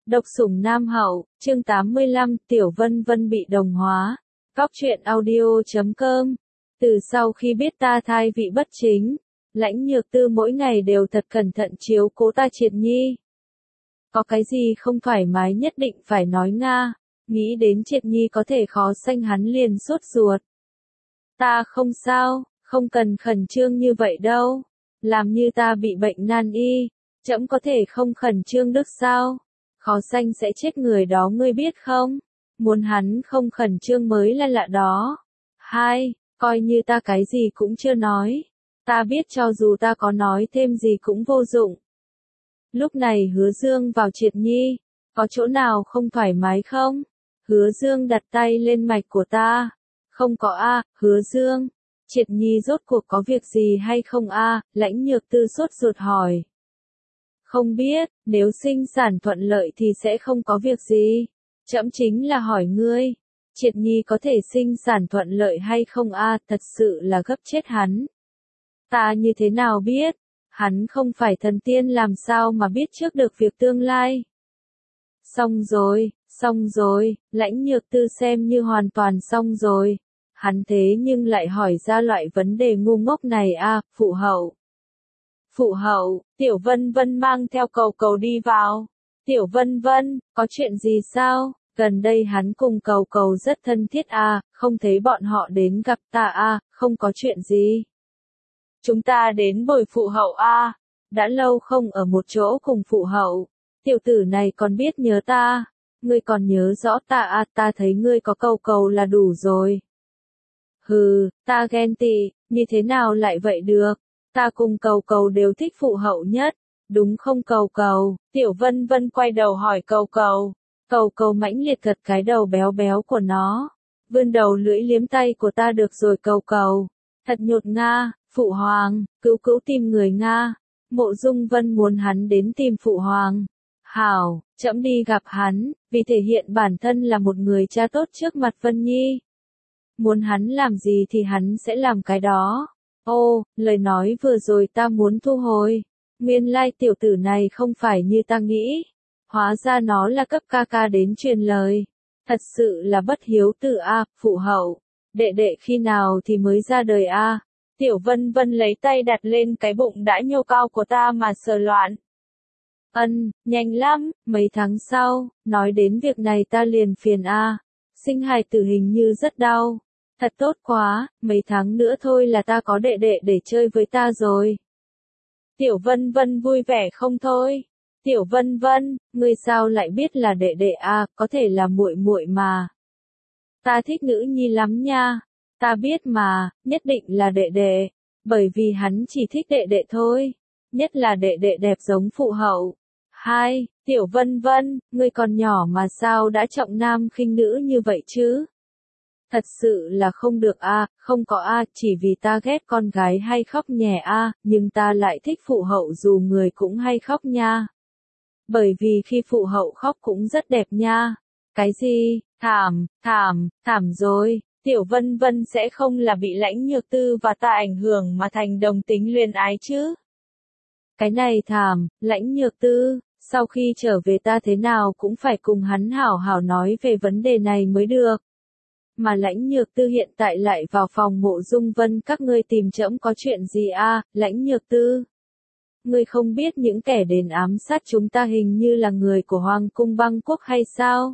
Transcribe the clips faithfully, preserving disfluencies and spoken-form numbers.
Độc sủng Nam Hậu, chương tám mươi lăm, Tiểu Vân Vân bị đồng hóa. Góc truyện audio chấm com. Từ sau khi biết ta thai vị bất chính, Lãnh Nhược Tư mỗi ngày đều thật cẩn thận chiếu cố ta Triệt Nhi. Có cái gì không thoải mái nhất định phải nói Nga, nghĩ đến Triệt Nhi có thể khó sanh hắn liền sốt ruột. Ta không sao, không cần khẩn trương như vậy đâu, làm như ta bị bệnh nan y, trẫm có thể không khẩn trương được sao? Khó sanh sẽ chết người đó ngươi biết không? Muốn hắn không khẩn trương mới là lạ đó. Hai, coi như ta cái gì cũng chưa nói. Ta biết cho dù ta có nói thêm gì cũng vô dụng. Lúc này Hứa Dương vào Triệt Nhi, có chỗ nào không thoải mái không? Hứa Dương đặt tay lên mạch của ta. Không có a, Hứa Dương. Triệt Nhi rốt cuộc có việc gì hay không a? Lãnh Nhược Tư sốt ruột hỏi. Không biết, nếu sinh sản thuận lợi thì sẽ không có việc gì. Trẫm chính là hỏi ngươi, Triệt Nhi có thể sinh sản thuận lợi hay không a? Thật sự là gấp chết hắn. Ta như thế nào biết? Hắn không phải thần tiên làm sao mà biết trước được việc tương lai. Xong rồi, xong rồi, Lãnh Nhược Tư xem như hoàn toàn xong rồi. Hắn thế nhưng lại hỏi ra loại vấn đề ngu ngốc này a, phụ hậu. Phụ hậu, Tiểu Vân Vân mang theo Cầu Cầu đi vào. Tiểu Vân Vân, có chuyện gì sao? Gần đây hắn cùng Cầu Cầu rất thân thiết à, không thấy bọn họ đến gặp ta à, không có chuyện gì. Chúng ta đến bồi phụ hậu à, đã lâu không ở một chỗ cùng phụ hậu. Tiểu tử này còn biết nhớ ta, ngươi còn nhớ rõ ta à, ta thấy ngươi có Cầu Cầu là đủ rồi. Hừ, ta ghen tị, như thế nào lại vậy được? Ta cùng Cầu Cầu đều thích phụ hậu nhất, đúng không Cầu Cầu? Tiểu Vân Vân quay đầu hỏi Cầu Cầu. Cầu Cầu mãnh liệt gật cái đầu béo béo của nó. Vươn đầu lưỡi liếm tay của ta được rồi Cầu Cầu. Thật nhột Nga, phụ hoàng, cứu cứu tìm người Nga. Mộ Dung Vân muốn hắn đến tìm phụ hoàng. Hảo, trẫm đi gặp hắn, vì thể hiện bản thân là một người cha tốt trước mặt Vân Nhi. Muốn hắn làm gì thì hắn sẽ làm cái đó. Ô, lời nói vừa rồi ta muốn thu hồi. Nguyên lai tiểu tử này không phải như ta nghĩ. Hóa ra nó là cấp ca ca đến truyền lời. Thật sự là bất hiếu tử a, phụ hậu. Đệ đệ khi nào thì mới ra đời a? Tiểu Vân Vân lấy tay đặt lên cái bụng đã nhô cao của ta mà sờ loạn. Ân, nhanh lắm, mấy tháng sau, nói đến việc này ta liền phiền a. Sinh hài tử hình như rất đau. Thật tốt quá, mấy tháng nữa thôi là ta có đệ đệ để chơi với ta rồi. Tiểu Vân Vân vui vẻ không thôi. Tiểu Vân Vân, ngươi sao lại biết là đệ đệ à, có thể là muội muội mà. Ta thích nữ nhi lắm nha. Ta biết mà, nhất định là đệ đệ, bởi vì hắn chỉ thích đệ đệ thôi. Nhất là đệ đệ đẹp giống phụ hậu. Hai, Tiểu Vân Vân, ngươi còn nhỏ mà sao đã trọng nam khinh nữ như vậy chứ? Thật sự là không được a, không có a, chỉ vì ta ghét con gái hay khóc nhè a, nhưng ta lại thích phụ hậu dù người cũng hay khóc nha. Bởi vì khi phụ hậu khóc cũng rất đẹp nha. Cái gì? Thảm, thảm, thảm rồi. Tiểu Vân Vân sẽ không là bị Lãnh Nhược Tư và ta ảnh hưởng mà thành đồng tính luyến ái chứ? Cái này thảm, Lãnh Nhược Tư, sau khi trở về ta thế nào cũng phải cùng hắn hảo hảo nói về vấn đề này mới được. Mà Lãnh Nhược Tư hiện tại lại vào phòng Mộ Dung Vân các ngươi tìm trẫm có chuyện gì a? Lãnh Nhược Tư. Ngươi không biết những kẻ đến ám sát chúng ta hình như là người của Hoàng cung Băng Quốc hay sao?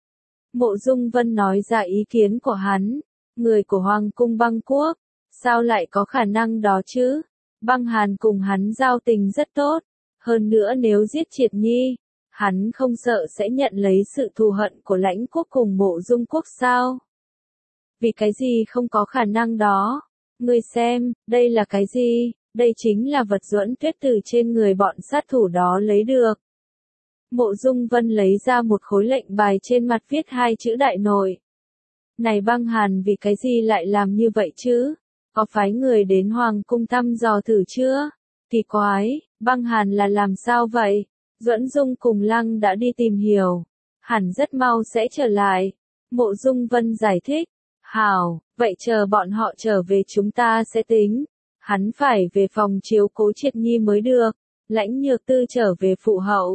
Mộ Dung Vân nói ra ý kiến của hắn. Người của Hoàng cung Băng Quốc? Sao lại có khả năng đó chứ? Băng Hàn cùng hắn giao tình rất tốt. Hơn nữa nếu giết Triệt Nhi, hắn không sợ sẽ nhận lấy sự thù hận của Lãnh Quốc cùng Mộ Dung Quốc sao? Vì cái gì không có khả năng đó? Ngươi xem, đây là cái gì? Đây chính là vật duẫn tuyết từ trên người bọn sát thủ đó lấy được. Mộ Dung Vân lấy ra một khối lệnh bài trên mặt viết hai chữ đại nội. Này Băng Hàn vì cái gì lại làm như vậy chứ? Có phái người đến Hoàng cung thăm dò thử chưa? Kỳ quái, Băng Hàn là làm sao vậy? Duẫn Dung cùng Lăng đã đi tìm hiểu. Hẳn rất mau sẽ trở lại. Mộ Dung Vân giải thích. Hảo, vậy chờ bọn họ trở về chúng ta sẽ tính. Hắn phải về phòng chiếu cố Triệt Nhi mới được. Lãnh Nhược Tư trở về phụ hậu.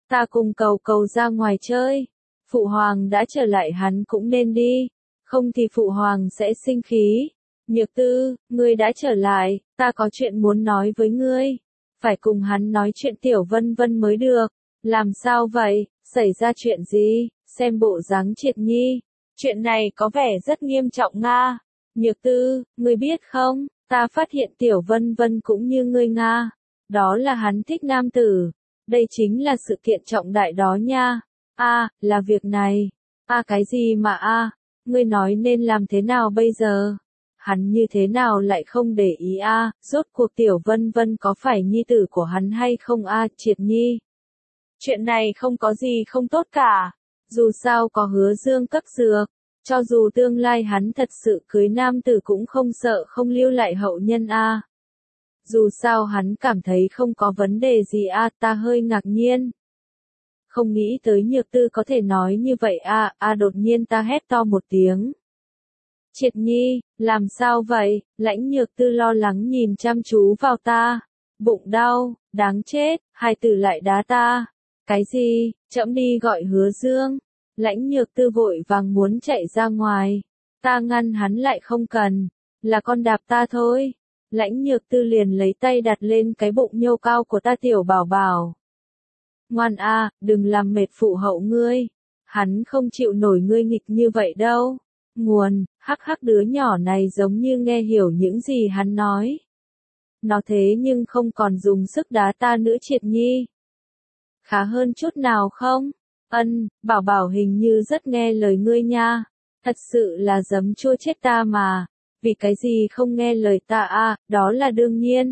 ta cùng cầu cầu ra ngoài chơi. Phụ hoàng đã trở lại hắn cũng nên đi, không thì phụ hoàng sẽ sinh khí. Nhược Tư, ngươi đã trở lại, ta có chuyện muốn nói với ngươi. Phải cùng hắn nói chuyện Tiểu Vân Vân mới được. Làm sao vậy, xảy ra chuyện gì, xem bộ dáng Triệt Nhi. Chuyện này có vẻ rất nghiêm trọng Nga. Nhược Tư, ngươi biết không, ta phát hiện Tiểu Vân Vân cũng như ngươi Nga. Đó là hắn thích nam tử. Đây chính là sự kiện trọng đại đó nha. A, à, là việc này. A à, cái gì mà a? À? Ngươi nói nên làm thế nào bây giờ? Hắn như thế nào lại không để ý a? À? Rốt cuộc Tiểu Vân Vân có phải nhi tử của hắn hay không a, à, Triệt Nhi? Chuyện này không có gì không tốt cả. Dù sao có Hứa Dương cấp dược, cho dù tương lai hắn thật sự cưới nam tử cũng không sợ không lưu lại hậu nhân a. À. Dù sao hắn cảm thấy không có vấn đề gì a, à, ta hơi ngạc nhiên. Không nghĩ tới Nhược Tư có thể nói như vậy a, à, a à, đột nhiên ta hét to một tiếng. Triệt Nhi, làm sao vậy? Lãnh Nhược Tư lo lắng nhìn chăm chú vào ta. Bụng đau, đáng chết, hai tử lại đá ta. Cái gì? Trẫm đi gọi Hứa Dương. Lãnh Nhược Tư vội vàng muốn chạy ra ngoài. Ta ngăn hắn lại không cần. Là con đạp ta thôi. Lãnh Nhược Tư liền lấy tay đặt lên cái bụng nhô cao của ta tiểu bảo bảo. Ngoan a, à, đừng làm mệt phụ hậu ngươi. Hắn không chịu nổi ngươi nghịch như vậy đâu. Nguồn, hắc hắc đứa nhỏ này giống như nghe hiểu những gì hắn nói. Nó thế nhưng không còn dùng sức đá ta nữa Triệt Nhi. Khá hơn chút nào không? Ân, bảo bảo hình như rất nghe lời ngươi nha. Thật sự là giấm chua chết ta mà. Vì cái gì không nghe lời ta a, à, đó là đương nhiên.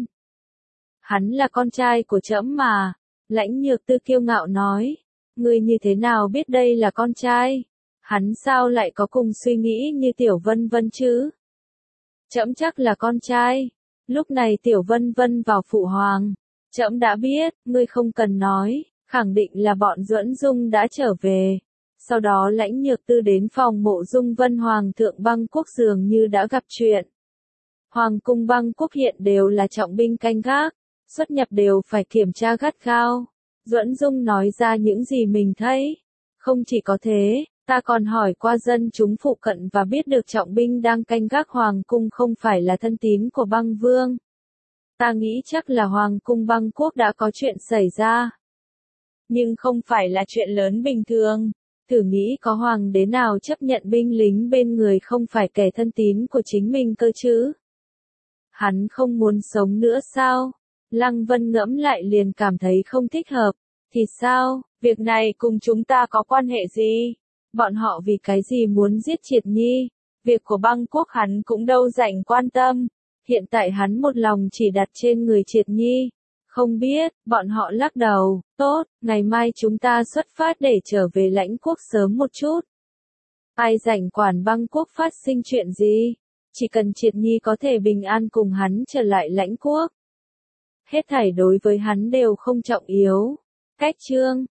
Hắn là con trai của trẫm mà. Lãnh Nhược Tư kiêu ngạo nói. Ngươi như thế nào biết đây là con trai? Hắn sao lại có cùng suy nghĩ như Tiểu Vân Vân chứ? Trẫm chắc là con trai. Lúc này Tiểu Vân Vân vào phụ hoàng. Trẫm đã biết, ngươi không cần nói, khẳng định là bọn Duẫn Dung đã trở về. Sau đó Lãnh Nhược Tư đến phòng mộ Dung Vân Hoàng thượng Băng Quốc dường như đã gặp chuyện. Hoàng cung Băng Quốc hiện đều là trọng binh canh gác, xuất nhập đều phải kiểm tra gắt gao. Duẫn Dung nói ra những gì mình thấy. Không chỉ có thế, ta còn hỏi qua dân chúng phụ cận và biết được trọng binh đang canh gác Hoàng cung không phải là thân tín của Băng Vương. Ta nghĩ chắc là Hoàng cung Băng Quốc đã có chuyện xảy ra. Nhưng không phải là chuyện lớn bình thường. Thử nghĩ có hoàng đế nào chấp nhận binh lính bên người không phải kẻ thân tín của chính mình cơ chứ? Hắn không muốn sống nữa sao? Lăng Vân ngẫm lại liền cảm thấy không thích hợp. Thì sao? Việc này cùng chúng ta có quan hệ gì? Bọn họ vì cái gì muốn giết Triệt Nhi? Việc của Băng Quốc hắn cũng đâu rảnh quan tâm. Hiện tại hắn một lòng chỉ đặt trên người Triệt Nhi. Không biết, bọn họ lắc đầu. Tốt, ngày mai chúng ta xuất phát để trở về Lãnh Quốc sớm một chút. Ai rảnh quản Băng Quốc phát sinh chuyện gì? Chỉ cần Triệt Nhi có thể bình an cùng hắn trở lại Lãnh Quốc. Hết thảy đối với hắn đều không trọng yếu. Cách chương